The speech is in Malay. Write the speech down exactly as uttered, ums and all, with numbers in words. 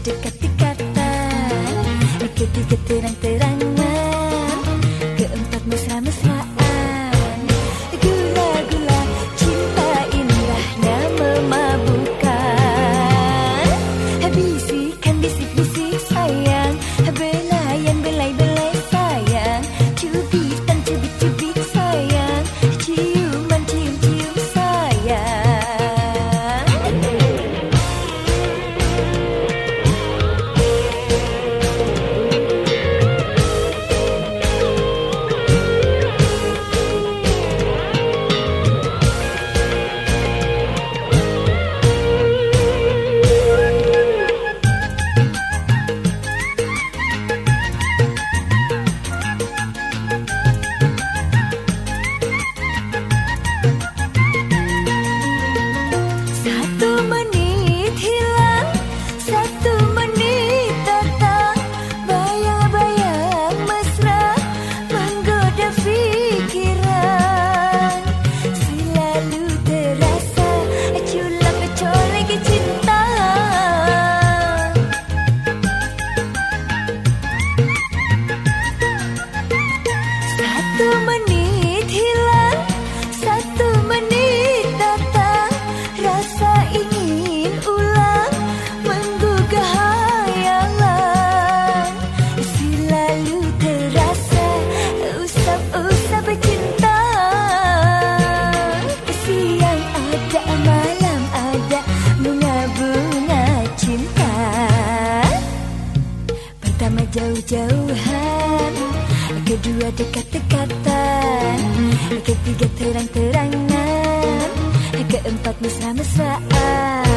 dekat-dekatan, ketiga terang-terangan, keempat mesra-mesraan. Gula-gula cinta indahnya memabukkan. Bisikan bisik-bisik sayang, belayan belai-belai sayang, cubitan cubit-cubit sayang, ciuman cium-cium sayang. Satu menit hilang, satu menit datang, bayang-bayang mesra menggoda fikiran. Selalu terasa culak colek cinta. Satu menit hilang, satu menit datang, rasa ingin ulang menggugah hayalan. Selalu terasa usap-usap cinta. Siang ada, malam ada, bunga-bunga cinta. Pertama jauh-jauhan, kedua dekat-dekatan, ketiga terang-terangan, keempat mesra-mesraan.